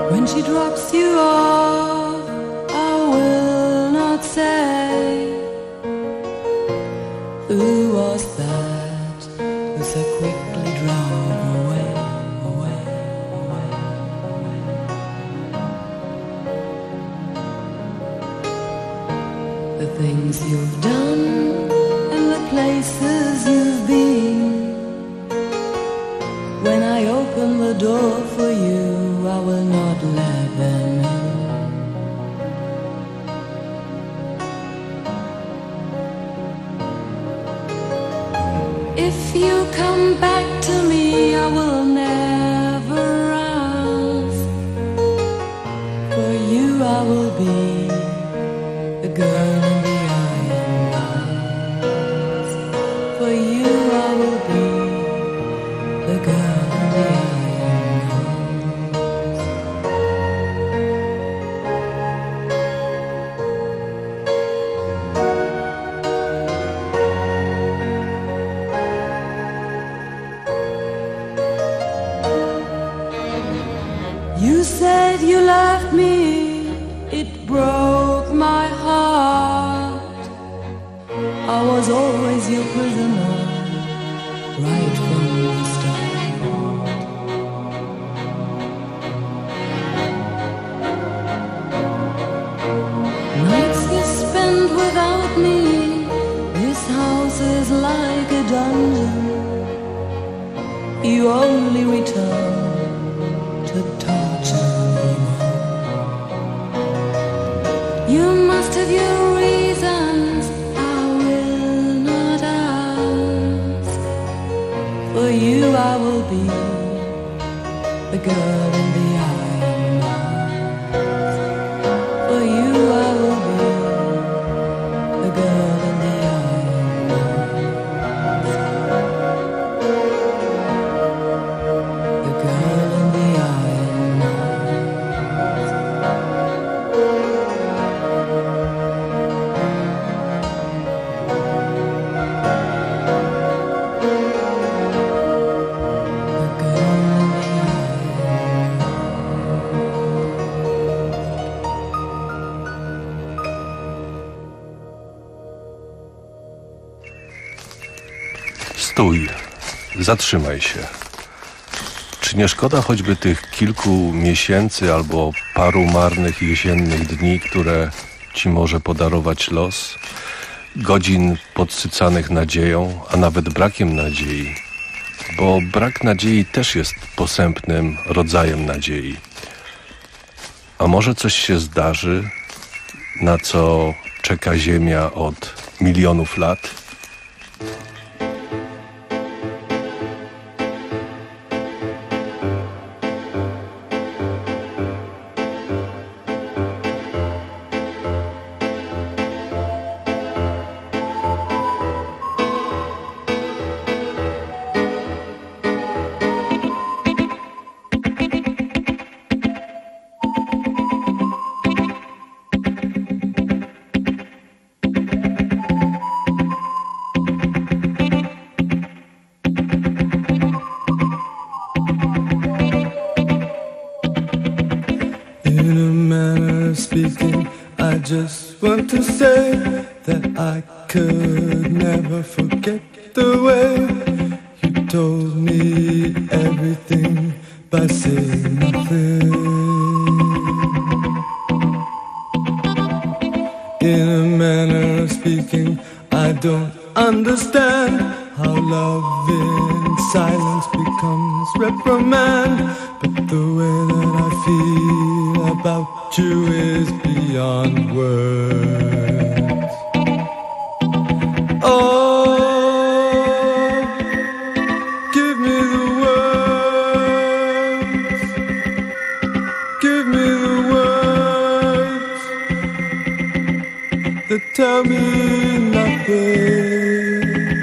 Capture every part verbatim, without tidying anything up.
When she drops you off, I will not say, who was that who so quickly drove away, away, away, away? The things you've done and the places you've been. When I open the door for you, I will not let them in. If you come back to me, I will never ask. For you I will be the girl in the iron glass. For you I will be the girl in the iron glass. You said you loved me, it broke my heart. I was always your prisoner, right from the start. Nights you spend without me, this house is like a dungeon. You only return to torture me more. You must have your reasons, I will not ask. For you I will be the girl in the iron mask. For you I will be the girl in the iron mask. The girl in the iron mask. Stój, zatrzymaj się. Czy nie szkoda choćby tych kilku miesięcy albo paru marnych jesiennych dni, które ci może podarować los? Godzin podsycanych nadzieją, a nawet brakiem nadziei. Bo brak nadziei też jest posępnym rodzajem nadziei. A może coś się zdarzy, na co czeka Ziemia od milionów lat? Just want to say that I could never forget the way you told me everything by saying nothing. In a manner of speaking, I don't understand how love in silence becomes reprimand. But the way that I feel about you is beyond words. Oh, give me the words. Give me the words that tell me nothing.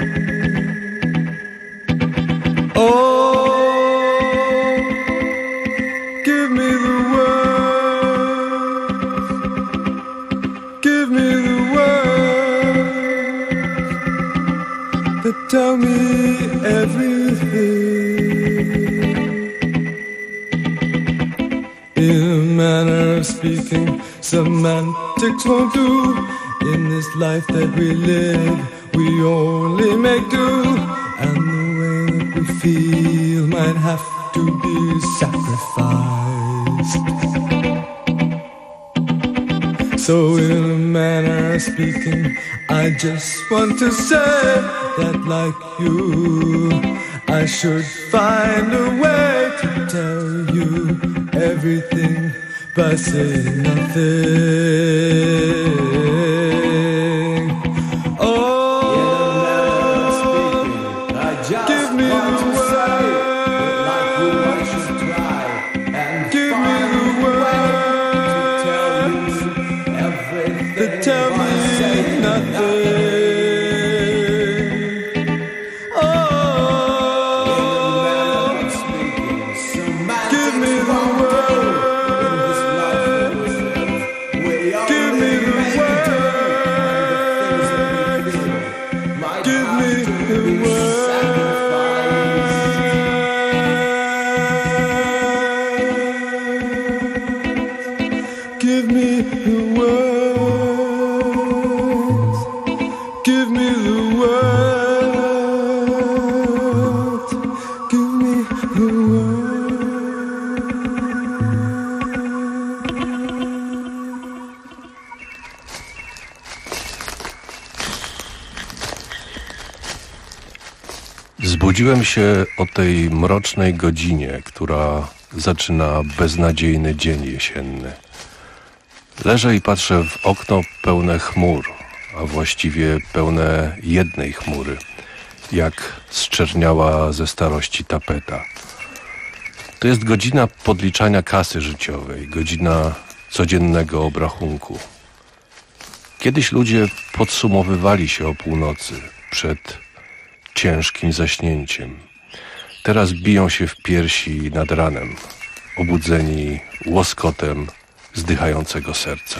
Oh, tell me everything. a manner of speaking. Semantics won't do. In this life that we live, we only make do. And the way that we feel might have to be sacrificed. So in a manner of speaking, I just want to say that like you, I should find a way to tell you everything by saying nothing. Zbudziłem się o tej mrocznej godzinie, która zaczyna beznadziejny dzień jesienny. Leżę i patrzę w okno pełne chmur, a właściwie pełne jednej chmury, jak zczerniała ze starości tapeta. To jest godzina podliczania kasy życiowej, godzina codziennego obrachunku. Kiedyś ludzie podsumowywali się o północy przed ciężkim zaśnięciem. Teraz biją się w piersi nad ranem, obudzeni łoskotem zdychającego serca.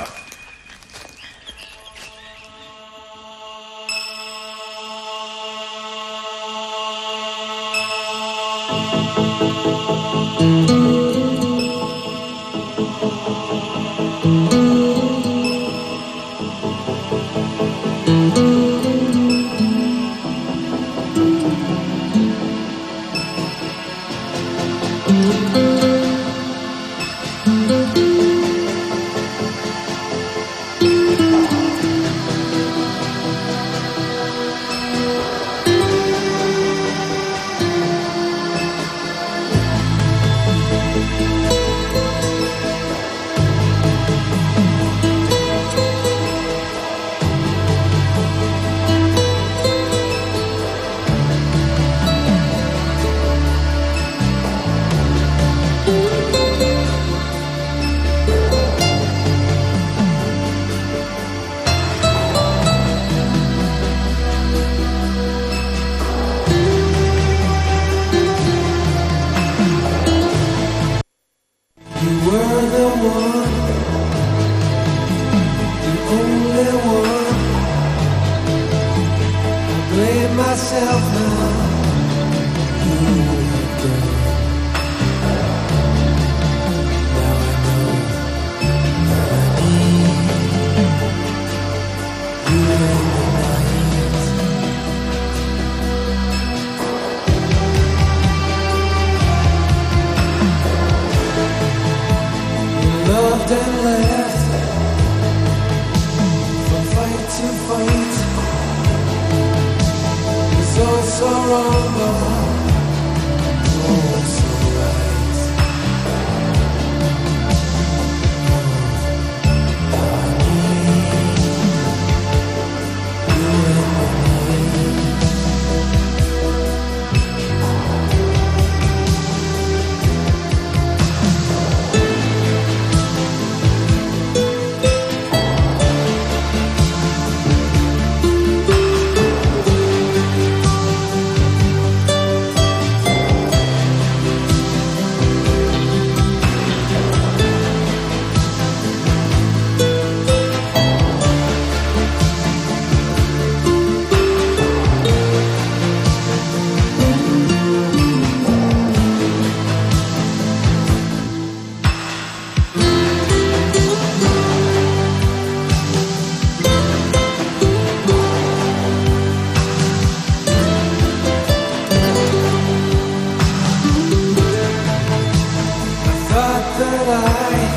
that I'd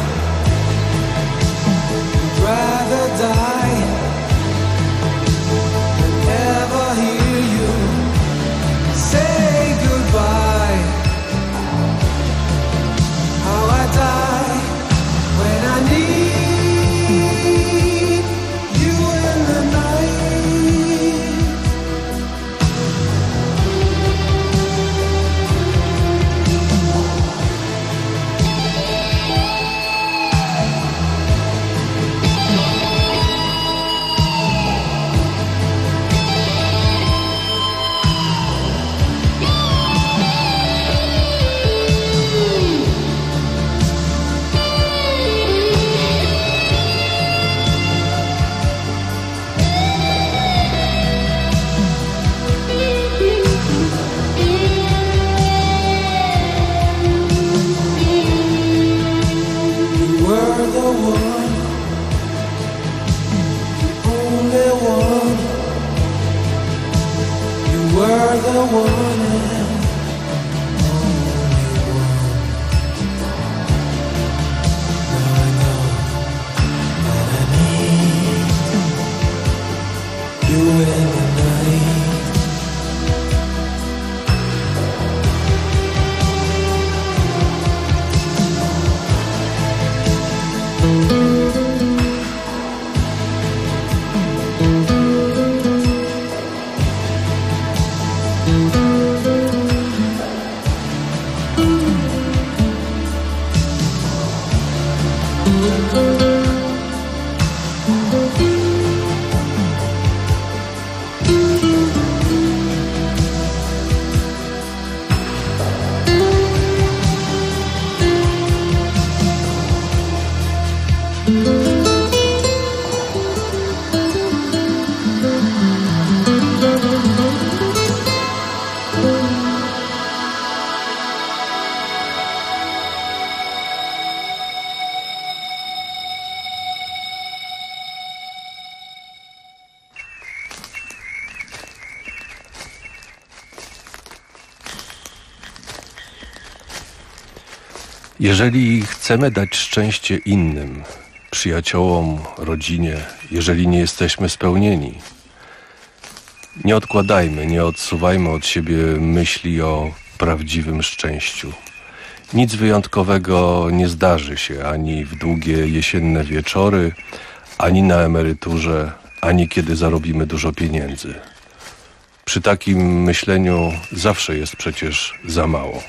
rather die than ever hear you say goodbye. How I die when I need you in the night. Jeżeli chcemy dać szczęście innym, przyjaciołom, rodzinie, jeżeli nie jesteśmy spełnieni, nie odkładajmy, nie odsuwajmy od siebie myśli o prawdziwym szczęściu. Nic wyjątkowego nie zdarzy się ani w długie jesienne wieczory, ani na emeryturze, ani kiedy zarobimy dużo pieniędzy. Przy takim myśleniu zawsze jest przecież za mało.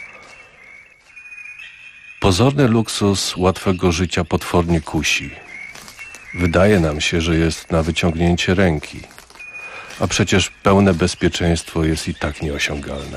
Pozorny luksus łatwego życia potwornie kusi. Wydaje nam się, że jest na wyciągnięcie ręki, a przecież pełne bezpieczeństwo jest i tak nieosiągalne.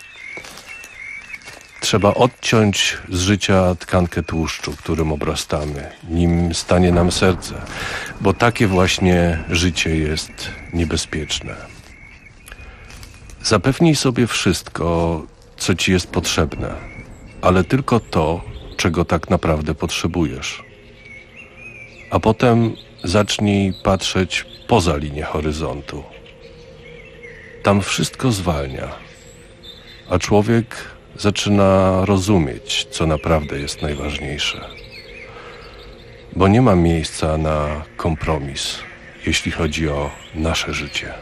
Trzeba odciąć z życia tkankę tłuszczu, którym obrastamy, nim stanie nam serce, bo takie właśnie życie jest niebezpieczne. Zapewnij sobie wszystko, co ci jest potrzebne, ale tylko to, czego tak naprawdę potrzebujesz. A potem zacznij patrzeć poza linię horyzontu. Tam wszystko zwalnia, a człowiek zaczyna rozumieć, co naprawdę jest najważniejsze. Bo nie ma miejsca na kompromis, jeśli chodzi o nasze życie.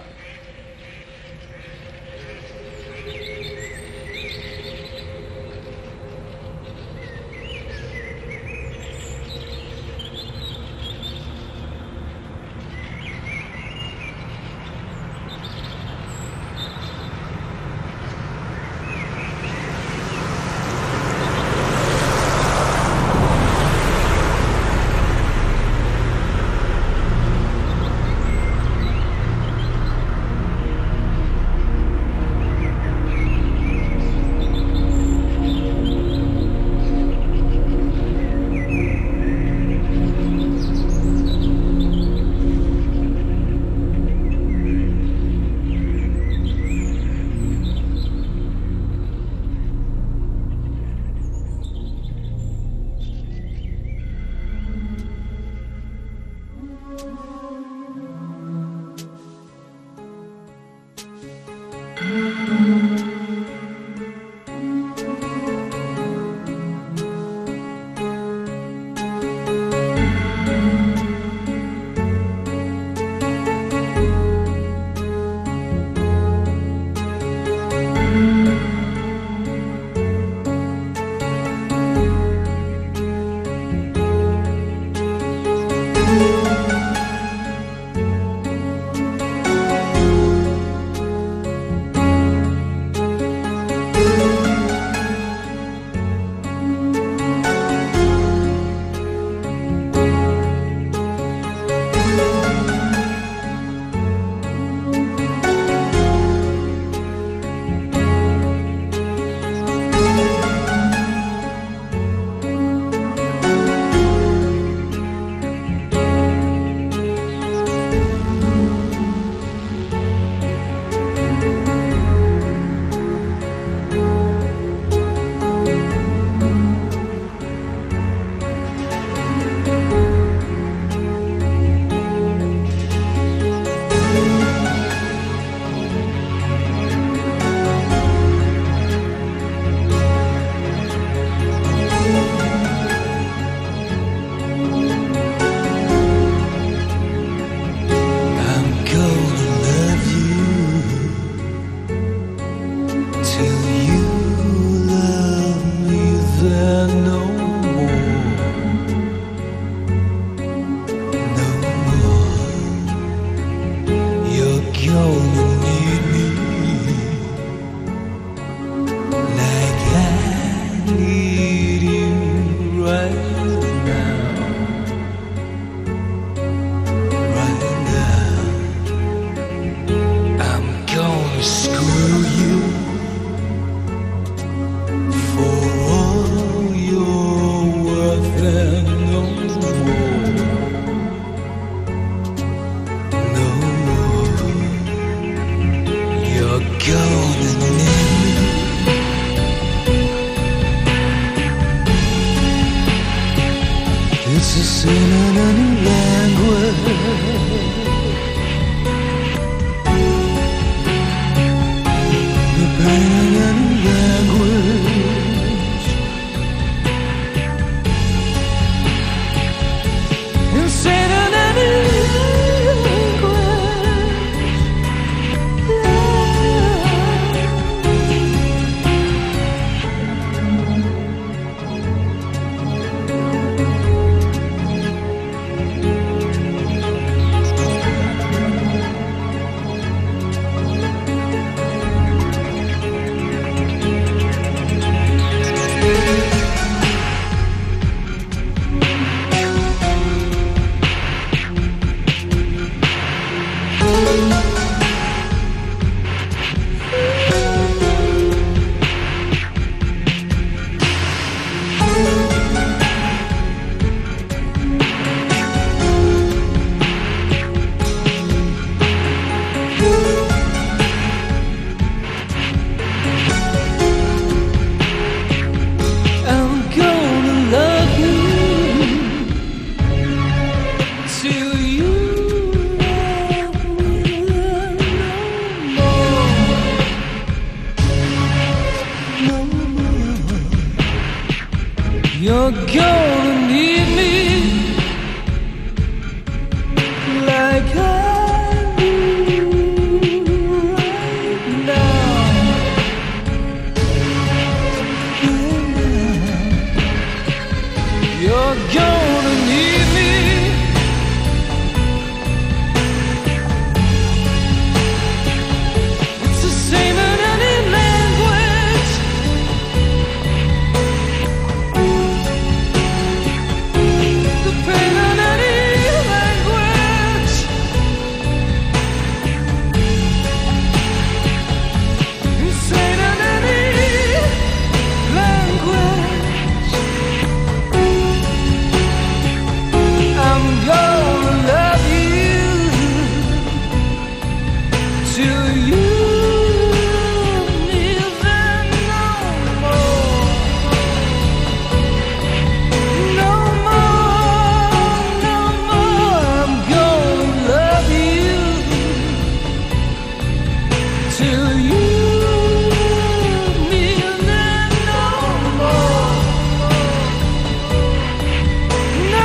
You're gonna need me like I do right now. You're gonna need me. It's the same in any language. The pain in any language. Insane in any language. I'm gonna love you till you need no more, no more, no more. I'm gonna love you till you need no more, no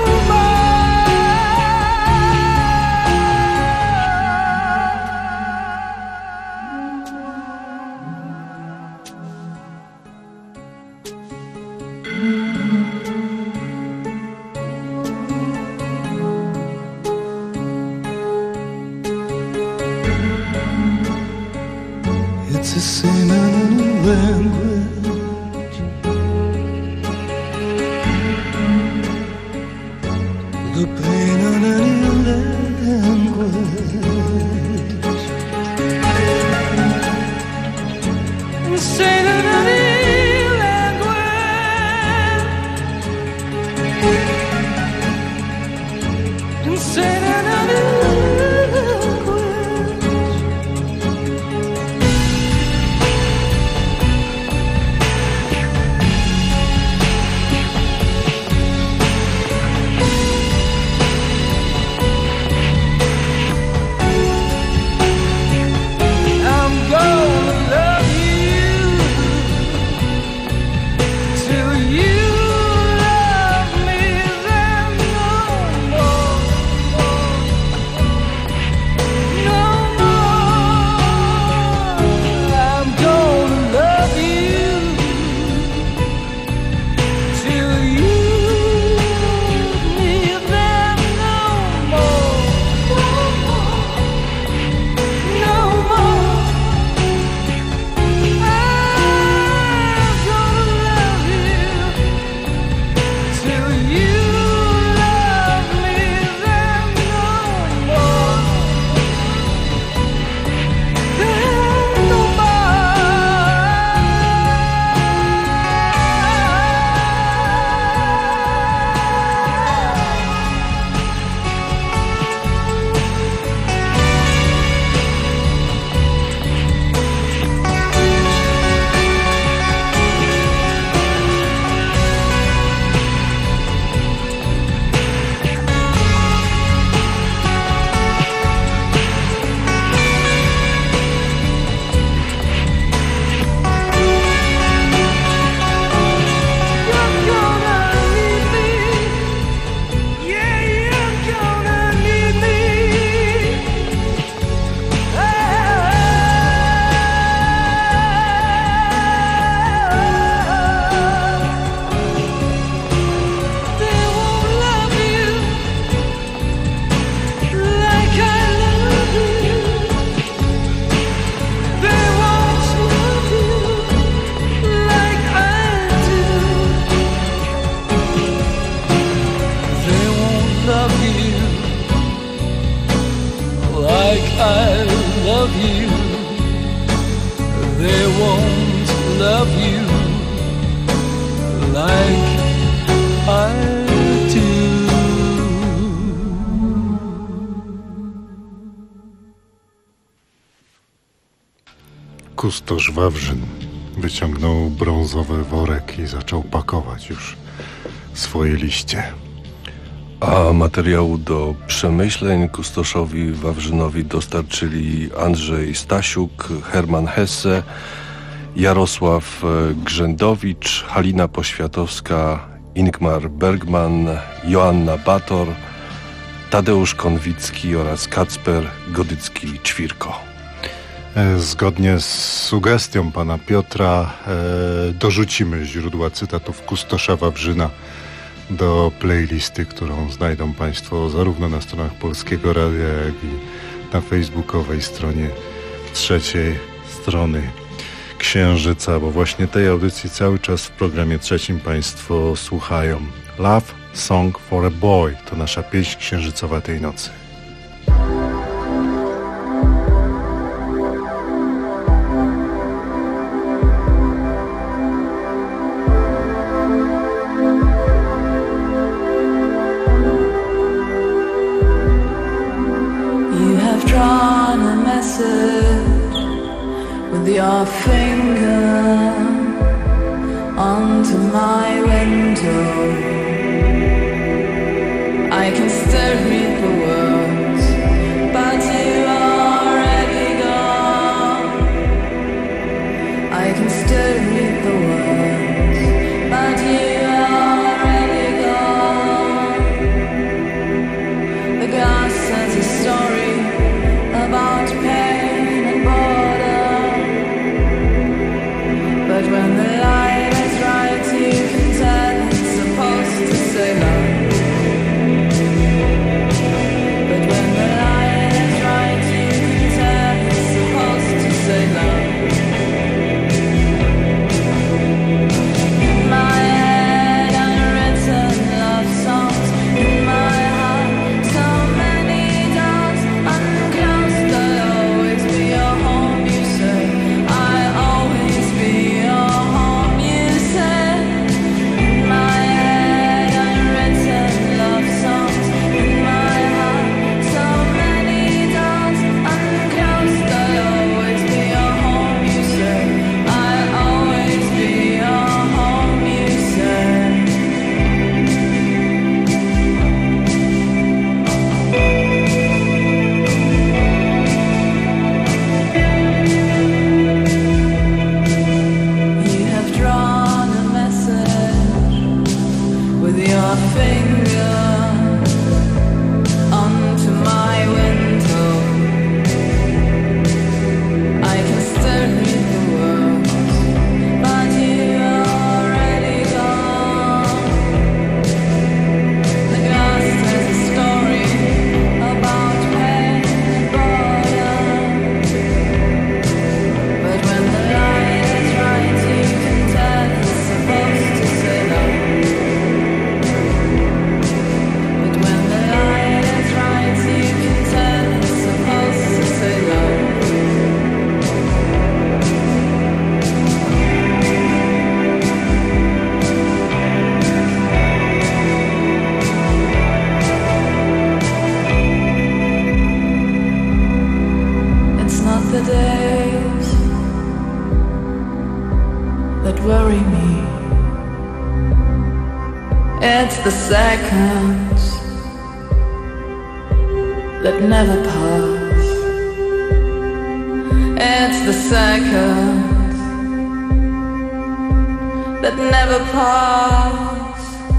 It's the same in any language. The pain in any language. Insane in any language. Insane in any language. like I love you, they won't love you like I do. Kustosz Wawrzyn wyciągnął brązowy worek i zaczął pakować już swoje liście. A materiału do przemyśleń kustoszowi Wawrzynowi dostarczyli Andrzej Stasiuk, Herman Hesse, Jarosław Grzędowicz, Halina Poświatowska, Ingmar Bergman, Joanna Bator, Tadeusz Konwicki oraz Kacper Godycki-Ćwirko. Zgodnie z sugestią pana Piotra e, dorzucimy źródła cytatów Kustosza Wawrzyna do playlisty, którą znajdą państwo zarówno na stronach Polskiego Radia, jak i na facebookowej stronie trzeciej strony Księżyca, bo właśnie tej audycji cały czas w programie trzecim państwo słuchają. Love Song for a Boy to nasza pieśń księżycowa tej nocy. Drawn a message with your finger onto my window. I can still read the words, but you are already gone. I can still read the words, but you are already gone. The glass says a story about pain and boredom, but when the light is right you can tell it's supposed to say love. But when the light is right you can tell it's supposed to say love. In my head unwritten love songs, in my heart so many doubts unclosed. I'll always be your home, you say. I'll always be your home, you say. In my head unwritten love songs, in my heart so many doors unclosed. I'll always be your home, you say. I'll always be your home, you say. You have drawn a message with your finger onto my window. I can still read the words, but you are already gone. The glass tells a story about pain and boredom, but when the light is right you can tell it's supposed to say love. But when the light is right you can tell it's supposed to say love. It's not the days that worry me, it's the seconds that never pass. It's the seconds that never pass.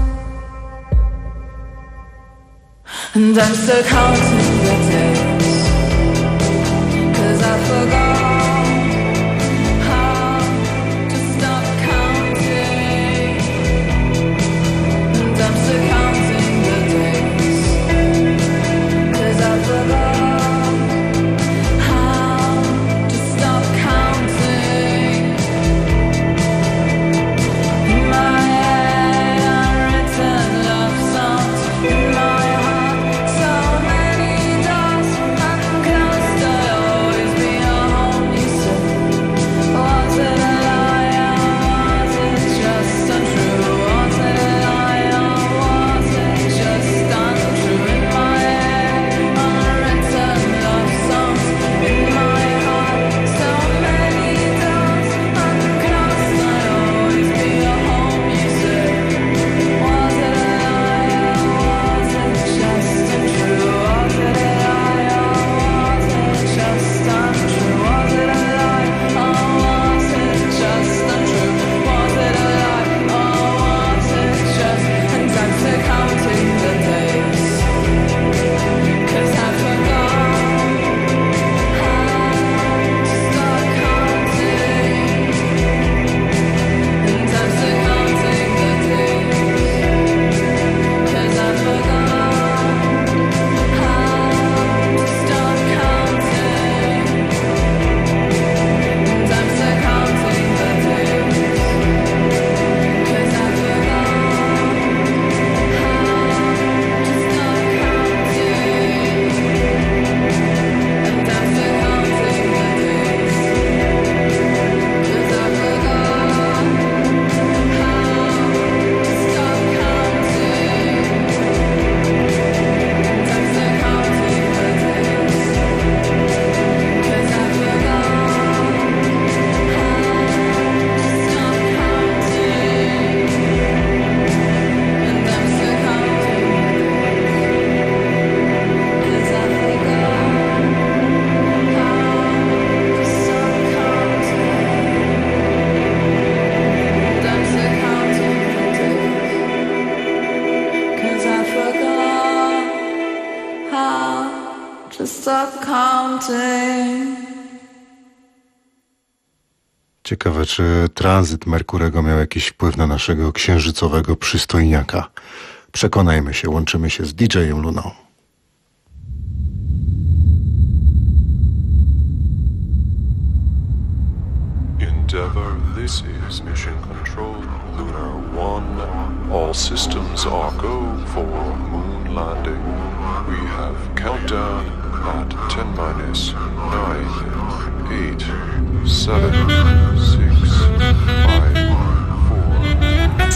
And I'm still counting the days, 'cause I forgot how to stop counting. And I'm still counting the days, 'cause I forgot how to stop counting. In my head unwritten love songs, in my heart so many doors to start counting. Ciekawe, czy tranzyt Merkurego miał jakiś wpływ na naszego księżycowego przystojniaka. Przekonajmy się, łączymy się z D J-em Luną. Endeavour, this is Mission Control, Lunar one. All systems are go for moon landing. We have countdown at ten minus nine, eight, seven, six, five, four.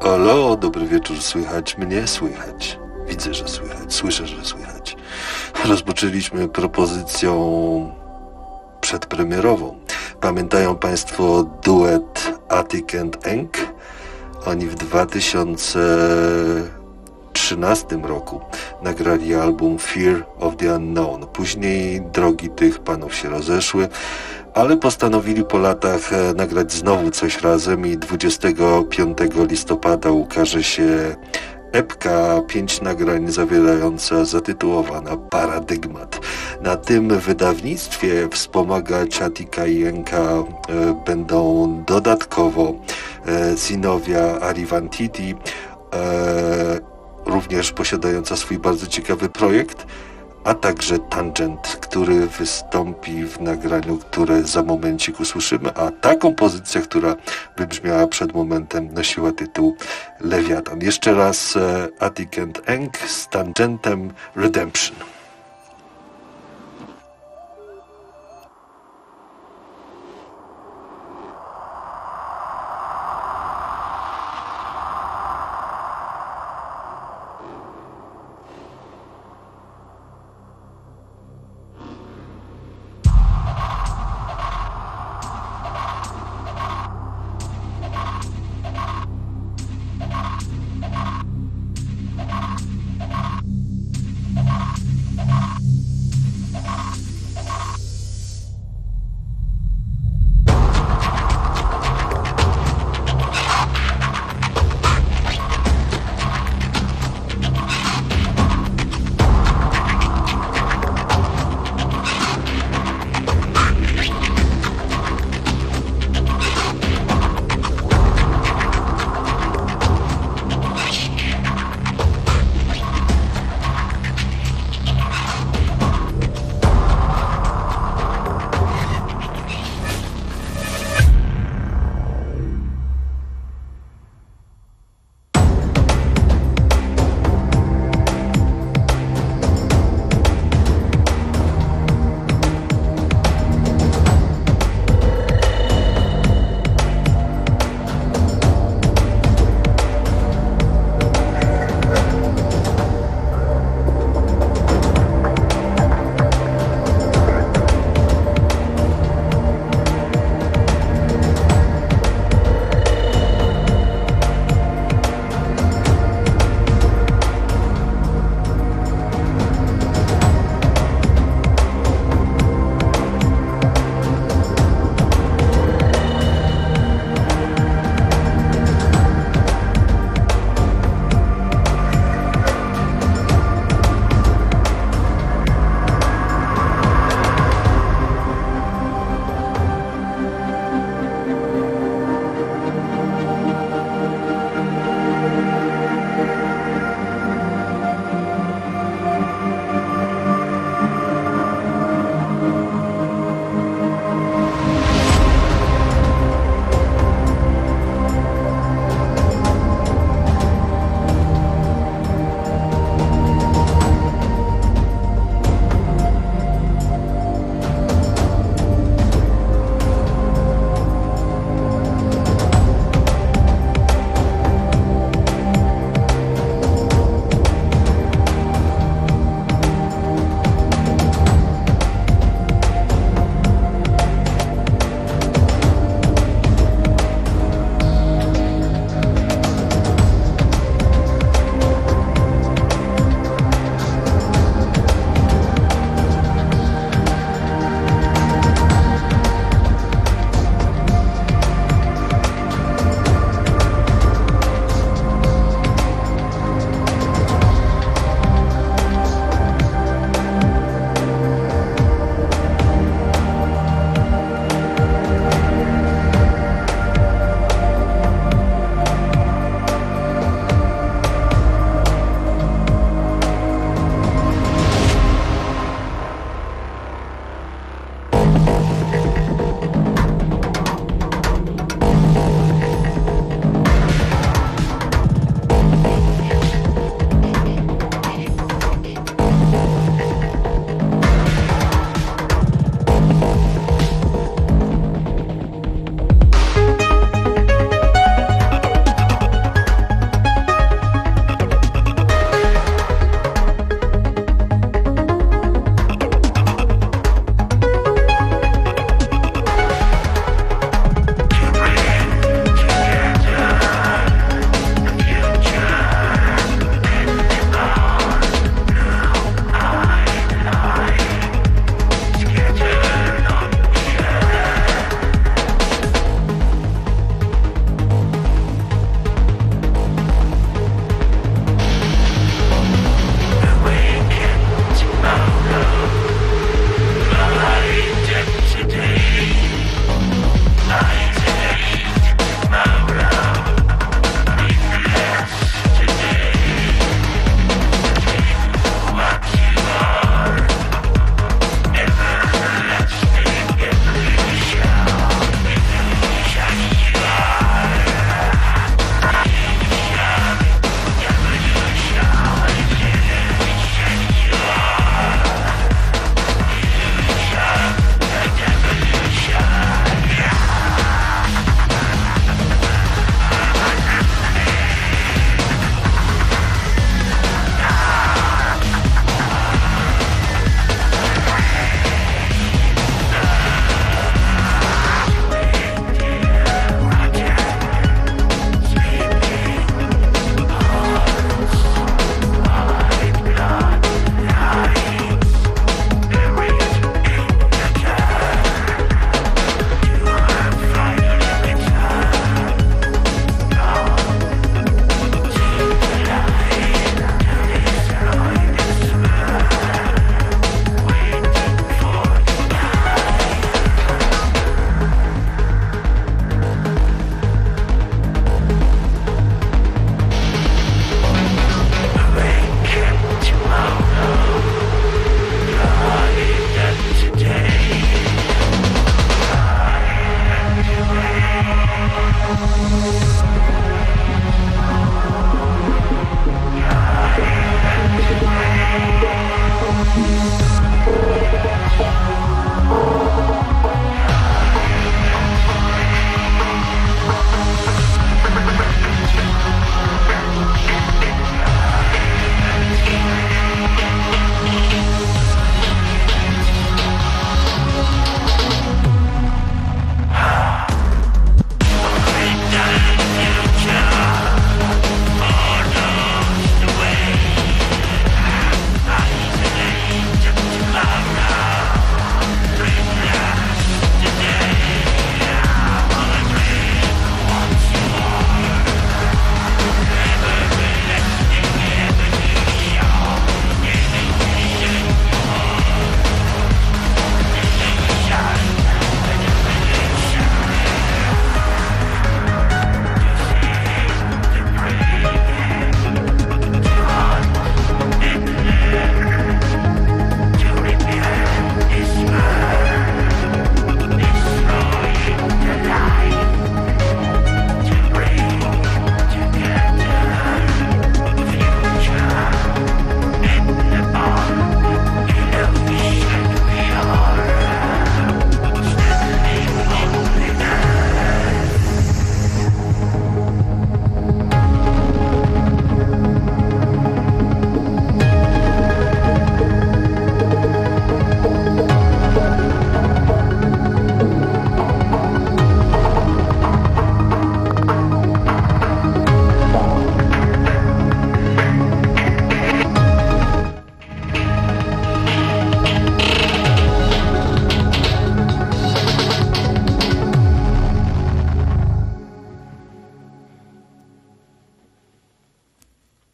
Halo, dobry wieczór, słychać mnie? Słychać. Widzę, że słychać, słyszę, że słychać. Rozpoczęliśmy propozycją przedpremierową. Pamiętają Państwo duet Attic and Eng? Oni w dwa tysiące trzynastym roku nagrali album Fear of the Unknown. Później drogi tych panów się rozeszły, ale postanowili po latach nagrać znowu coś razem i dwudziestego piątego listopada ukaże się epka, pięć nagrań zawierająca, zatytułowana Paradygmat. Na tym wydawnictwie wspomagać Attica i Enka e, będą dodatkowo e, Zinowia Arivantiti, e, również posiadająca swój bardzo ciekawy projekt, a także Tangent, który wystąpi w nagraniu, które za momencik usłyszymy, a ta kompozycja, która wybrzmiała przed momentem, nosiła tytuł Lewiatan. Jeszcze raz e, Attic and Eng z Tangentem Redemption.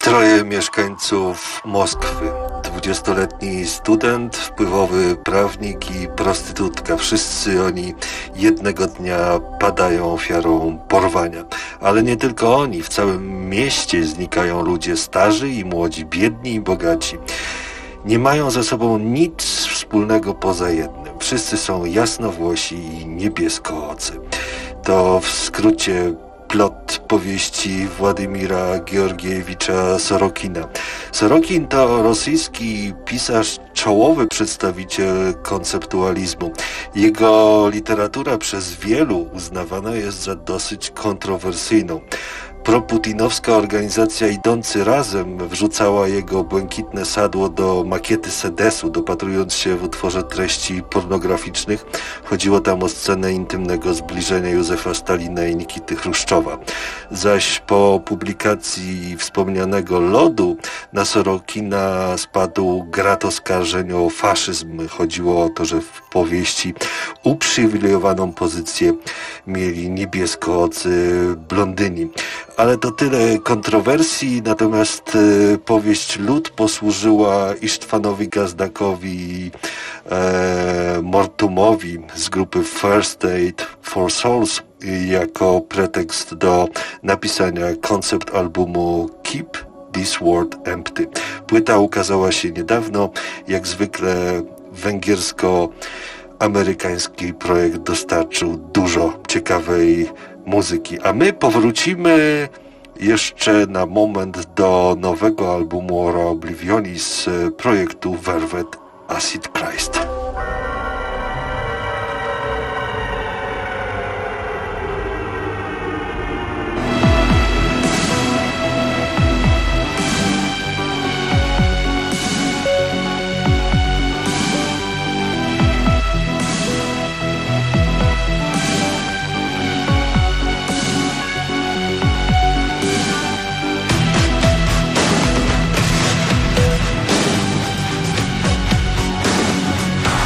Troje mieszkańców Moskwy. Dwudziestoletni student, wpływowy prawnik i prostytutka. Wszyscy oni jednego dnia padają ofiarą porwania. Ale nie tylko oni. W całym mieście znikają ludzie starzy i młodzi, biedni i bogaci. Nie mają ze sobą nic wspólnego poza jednym. Wszyscy są jasnowłosi i niebieskoocy. To w skrócie plot powieści Władimira Georgiewicza Sorokina. Sorokin to rosyjski pisarz, czołowy przedstawiciel konceptualizmu. Jego literatura przez wielu uznawana jest za dosyć kontrowersyjną. Proputinowska organizacja Idący Razem wrzucała jego błękitne sadło do makiety sedesu, dopatrując się w utworze treści pornograficznych. Chodziło tam o scenę intymnego zbliżenia Józefa Stalina i Nikity Chruszczowa. Zaś po publikacji wspomnianego Lodu na Sorokina spadł grat oskarżeń o faszyzm. Chodziło o to, że w powieści uprzywilejowaną pozycję mieli niebieskoocy blondyni. Ale to tyle kontrowersji, natomiast y, powieść Lód posłużyła Isztwanowi Gazdakowi i e, Mortumowi z grupy First Aid for Souls jako pretekst do napisania koncept albumu Keep This World Empty. Płyta ukazała się niedawno, jak zwykle węgiersko-amerykański projekt dostarczył dużo ciekawej muzyki. A my powrócimy jeszcze na moment do nowego albumu Ora Oblivioni z projektu Velvet Acid Christ. I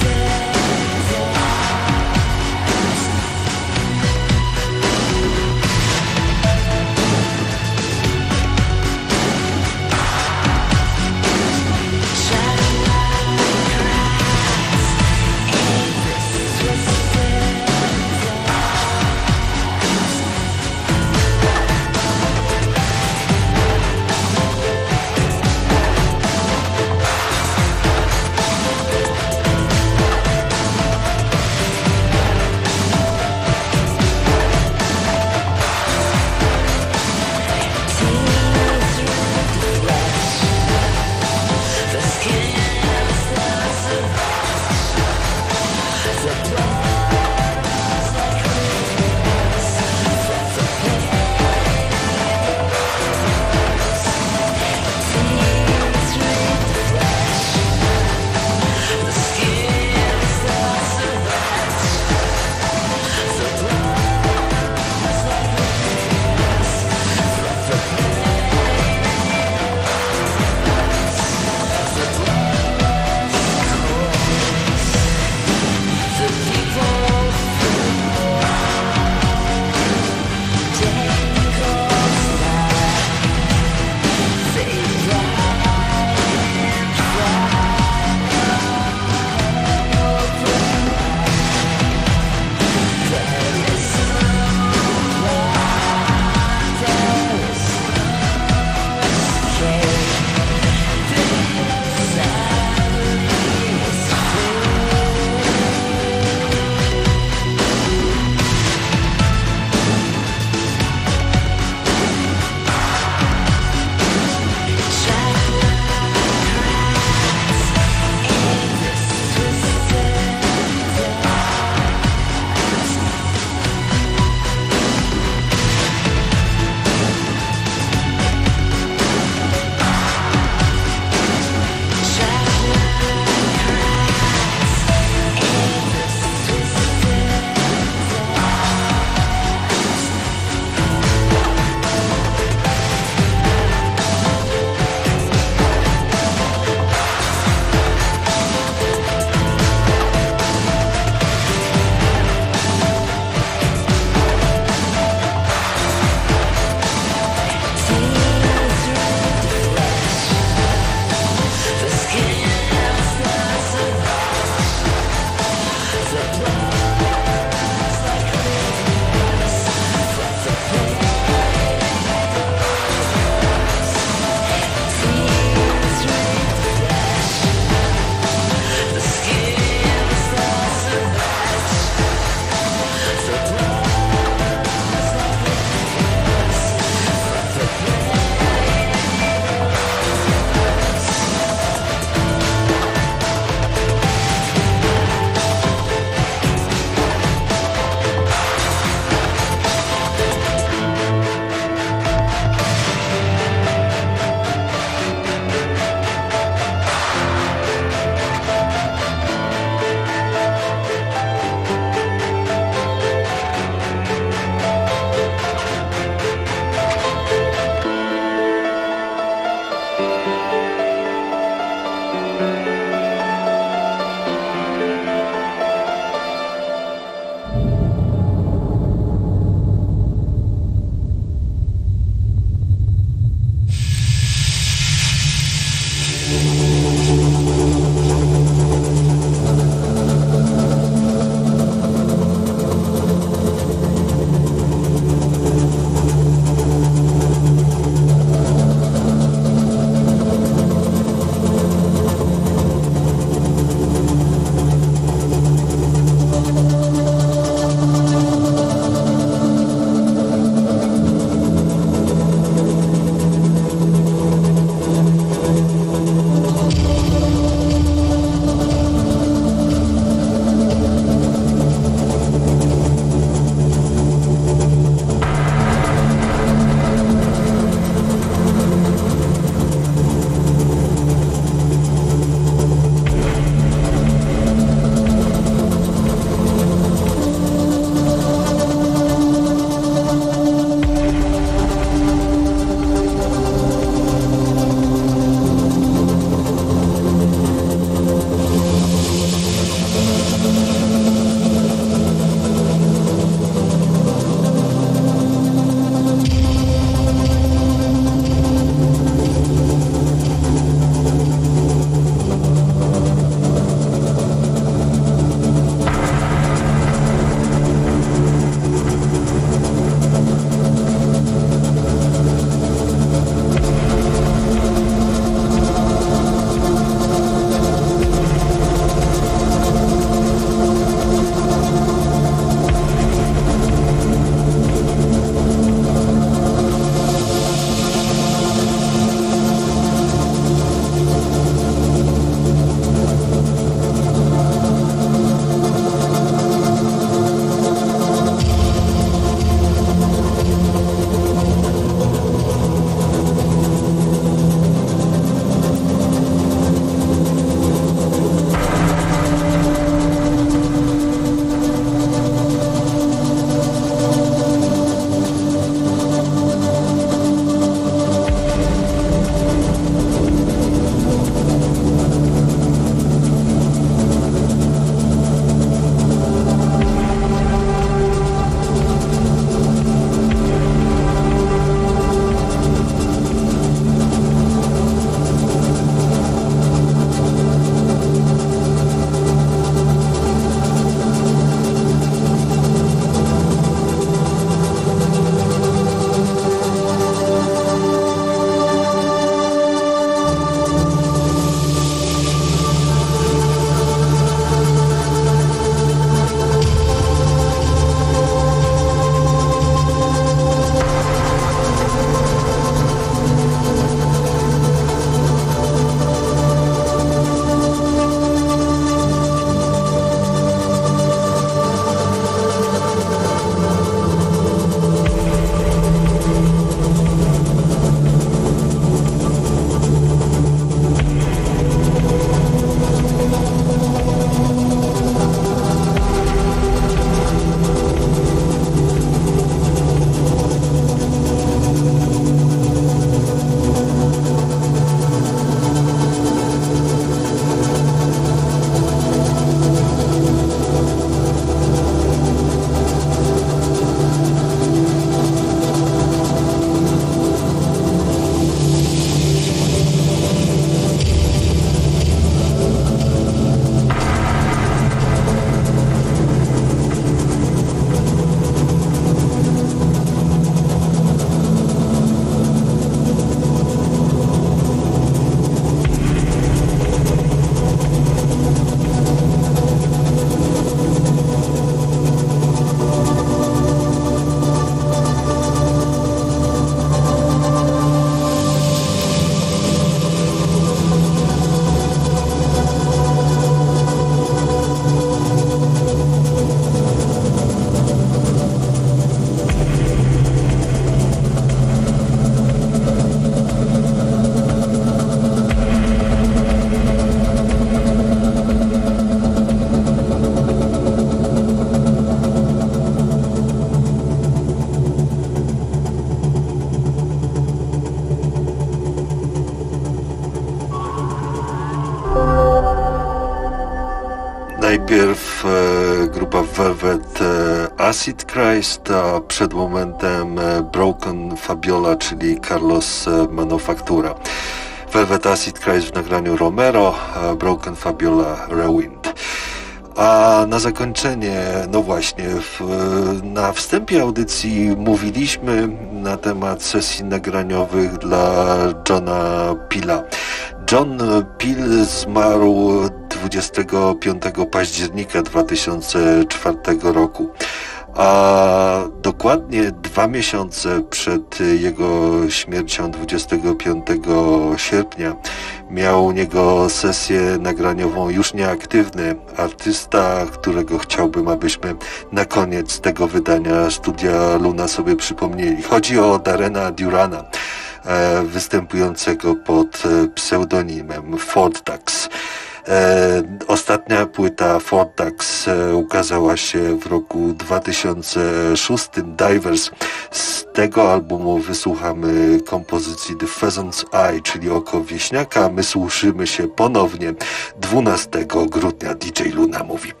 Najpierw e, grupa Velvet e, Acid Christ, a przed momentem e, Broken Fabiola, czyli Carlos e, Manufactura. Velvet Acid Christ w nagraniu Romero, a Broken Fabiola Rewind. A na zakończenie, no właśnie, w, na wstępie audycji mówiliśmy na temat sesji nagraniowych dla Johna Peela. John Peel zmarł dwudziestego piątego października dwa tysiące czwartego roku, a dokładnie dwa miesiące przed jego śmiercią, dwudziestego piątego sierpnia, miał u niego sesję nagraniową już nieaktywny artysta, którego chciałbym, abyśmy na koniec tego wydania Studia Luna sobie przypomnieli. Chodzi o Darrena Durana, e, występującego pod pseudonimem Ford Tax. E, ostatnia płyta Ford Tax e, ukazała się w roku dwa tysiące szóstym, Divers. Z tego albumu wysłuchamy kompozycji The Pheasant's Eye, czyli Oko Wieśniaka. My słyszymy się ponownie dwunastego grudnia. D J Luna mówi.